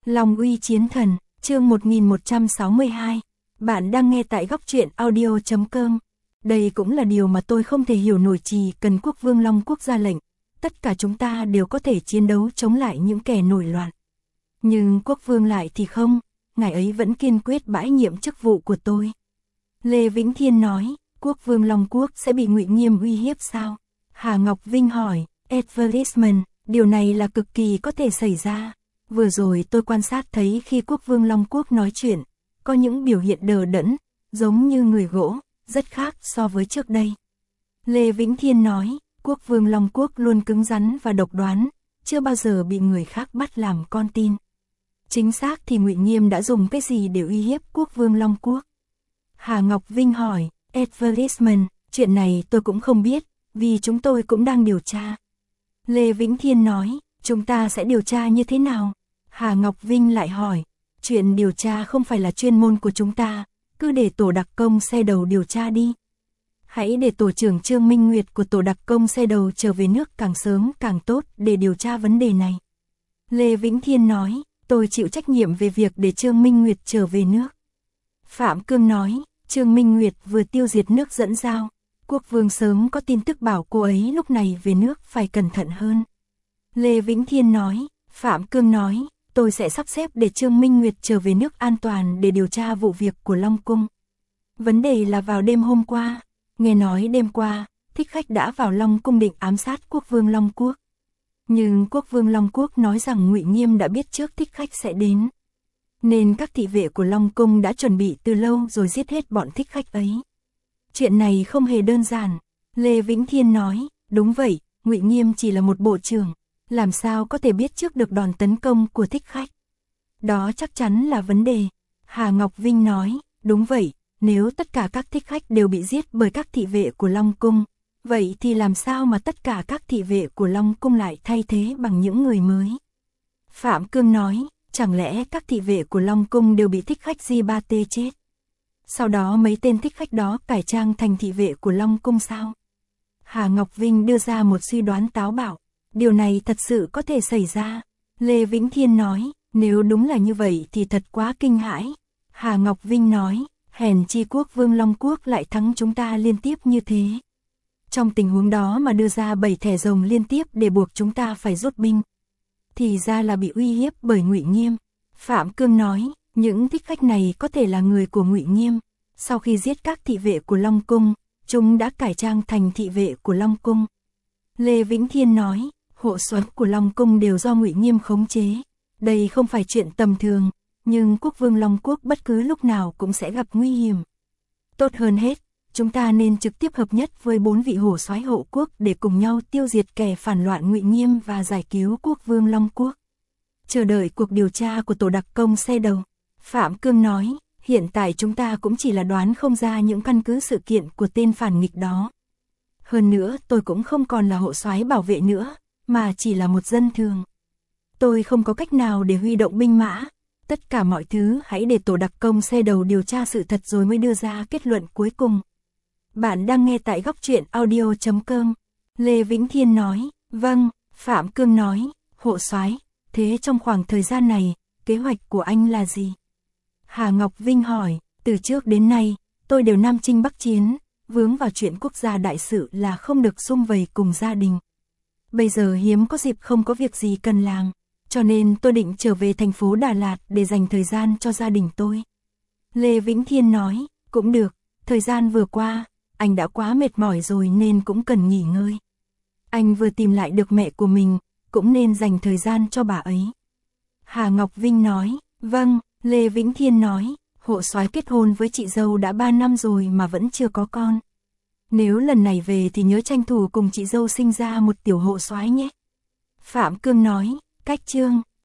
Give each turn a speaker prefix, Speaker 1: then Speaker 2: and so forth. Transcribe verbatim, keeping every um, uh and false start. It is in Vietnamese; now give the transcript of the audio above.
Speaker 1: Long uy chiến thần, chương một nghìn một trăm sáu mươi hai. Bạn đang nghe tại góc truyện audio chấm com. Đây cũng là điều mà tôi không thể hiểu nổi, chỉ cần quốc vương Long Quốc ra lệnh, tất cả chúng ta đều có thể chiến đấu chống lại những kẻ nổi loạn. Nhưng quốc vương lại thì không, ngài ấy vẫn kiên quyết bãi nhiệm chức vụ của tôi. Lê Vĩnh Thiên nói, quốc vương Long Quốc sẽ bị Ngụy Nghiêm uy hiếp sao? Hà Ngọc Vinh hỏi, Advertisement, điều này là cực kỳ có thể xảy ra. Vừa rồi tôi quan sát thấy khi quốc vương Long Quốc nói chuyện, có những biểu hiện đờ đẫn, giống như người gỗ, rất khác so với trước đây. Lê Vĩnh Thiên nói, quốc vương Long Quốc luôn cứng rắn và độc đoán, chưa bao giờ bị người khác bắt làm con tin. Chính xác thì Ngụy Nghiêm đã dùng cái gì để uy hiếp quốc vương Long Quốc? Hà Ngọc Vinh hỏi, Advertisement, chuyện này tôi cũng không biết, vì chúng tôi cũng đang điều tra. Lê Vĩnh Thiên nói, chúng ta sẽ điều tra như thế nào? Hà Ngọc Vinh lại hỏi, chuyện điều tra không phải là chuyên môn của chúng ta, cứ để tổ đặc công xe đầu điều tra đi. Hãy để tổ trưởng Trương Minh Nguyệt của tổ đặc công xe đầu trở về nước càng sớm càng tốt để điều tra vấn đề này. Lê Vĩnh Thiên nói, tôi chịu trách nhiệm về việc để Trương Minh Nguyệt trở về nước. Phạm Cương nói, Trương Minh Nguyệt vừa tiêu diệt nước Dẫn Giao. Quốc vương sớm có tin tức bảo cô ấy lúc này về nước phải cẩn thận hơn. Lê Vĩnh Thiên nói, Phạm Cương nói, tôi sẽ sắp xếp để Trương Minh Nguyệt trở về nước an toàn để điều tra vụ việc của Long Cung. Vấn đề là vào đêm hôm qua, nghe nói đêm qua, thích khách đã vào Long Cung định ám sát quốc vương Long Quốc. Nhưng quốc vương Long Quốc nói rằng Ngụy Nghiêm đã biết trước thích khách sẽ đến. Nên các thị vệ của Long Cung đã chuẩn bị từ lâu rồi giết hết bọn thích khách ấy. Chuyện này không hề đơn giản. Lê Vĩnh Thiên nói, đúng vậy, Ngụy Nghiêm chỉ là một bộ trưởng, làm sao có thể biết trước được đòn tấn công của thích khách. Đó chắc chắn là vấn đề. Hà Ngọc Vinh nói, đúng vậy, nếu tất cả các thích khách đều bị giết bởi các thị vệ của Long Cung, vậy thì làm sao mà tất cả các thị vệ của Long Cung lại thay thế bằng những người mới? Phạm Cương nói, chẳng lẽ các thị vệ của Long Cung đều bị thích khách Di Ba Tê chết? Sau đó mấy tên thích khách đó cải trang thành thị vệ của Long Cung sao? Hà Ngọc Vinh đưa ra một suy đoán táo bạo. Điều này thật sự có thể xảy ra. Lê Vĩnh Thiên nói, nếu đúng là như vậy thì thật quá kinh hãi. Hà Ngọc Vinh nói, hèn chi quốc vương Long Quốc lại thắng chúng ta liên tiếp như thế. Trong tình huống đó mà đưa ra bảy thẻ rồng liên tiếp để buộc chúng ta phải rút binh. Thì ra là bị uy hiếp bởi Ngụy Nghiêm. Phạm Cương nói, những thích khách này có thể là người của Ngụy Nghiêm. Sau khi giết các thị vệ của Long Cung, chúng đã cải trang thành thị vệ của Long Cung. Lê Vĩnh Thiên nói, hộ soái của Long Cung đều do Ngụy Nghiêm khống chế. Đây không phải chuyện tầm thường, nhưng quốc vương Long Quốc bất cứ lúc nào cũng sẽ gặp nguy hiểm. Tốt hơn hết, chúng ta nên trực tiếp hợp nhất với bốn vị hổ soái hộ quốc để cùng nhau tiêu diệt kẻ phản loạn Ngụy Nghiêm và giải cứu quốc vương Long Quốc. Chờ đợi cuộc điều tra của tổ đặc công xe đầu. Phạm Cương nói, hiện tại chúng ta cũng chỉ là đoán không ra những căn cứ sự kiện của tên phản nghịch đó. Hơn nữa tôi cũng không còn là hộ soái bảo vệ nữa, mà chỉ là một dân thường. Tôi không có cách nào để huy động binh mã. Tất cả mọi thứ hãy để tổ đặc công xe đầu điều tra sự thật rồi mới đưa ra kết luận cuối cùng. Bạn đang nghe tại góc truyện audio chấm com. Lê Vĩnh Thiên nói, vâng. Phạm Cương nói, hộ soái, thế trong khoảng thời gian này, kế hoạch của anh là gì? Hà Ngọc Vinh hỏi, từ trước đến nay, tôi đều nam chinh bắc chiến, vướng vào chuyện quốc gia đại sự là không được sum vầy cùng gia đình. Bây giờ hiếm có dịp không có việc gì cần làm, cho nên tôi định trở về thành phố Đà Lạt để dành thời gian cho gia đình tôi. Lê Vĩnh Thiên nói, cũng được, thời gian vừa qua, anh đã quá mệt mỏi rồi nên cũng cần nghỉ ngơi. Anh vừa tìm lại được mẹ của mình, cũng nên dành thời gian cho bà ấy. Hà Ngọc Vinh nói, vâng. Lê Vĩnh Thiên nói, hộ soái kết hôn với chị dâu đã ba năm rồi mà vẫn chưa có con. Nếu lần này về thì nhớ tranh thủ cùng chị dâu sinh ra một tiểu hộ soái nhé. Phạm Cương nói, cách chương,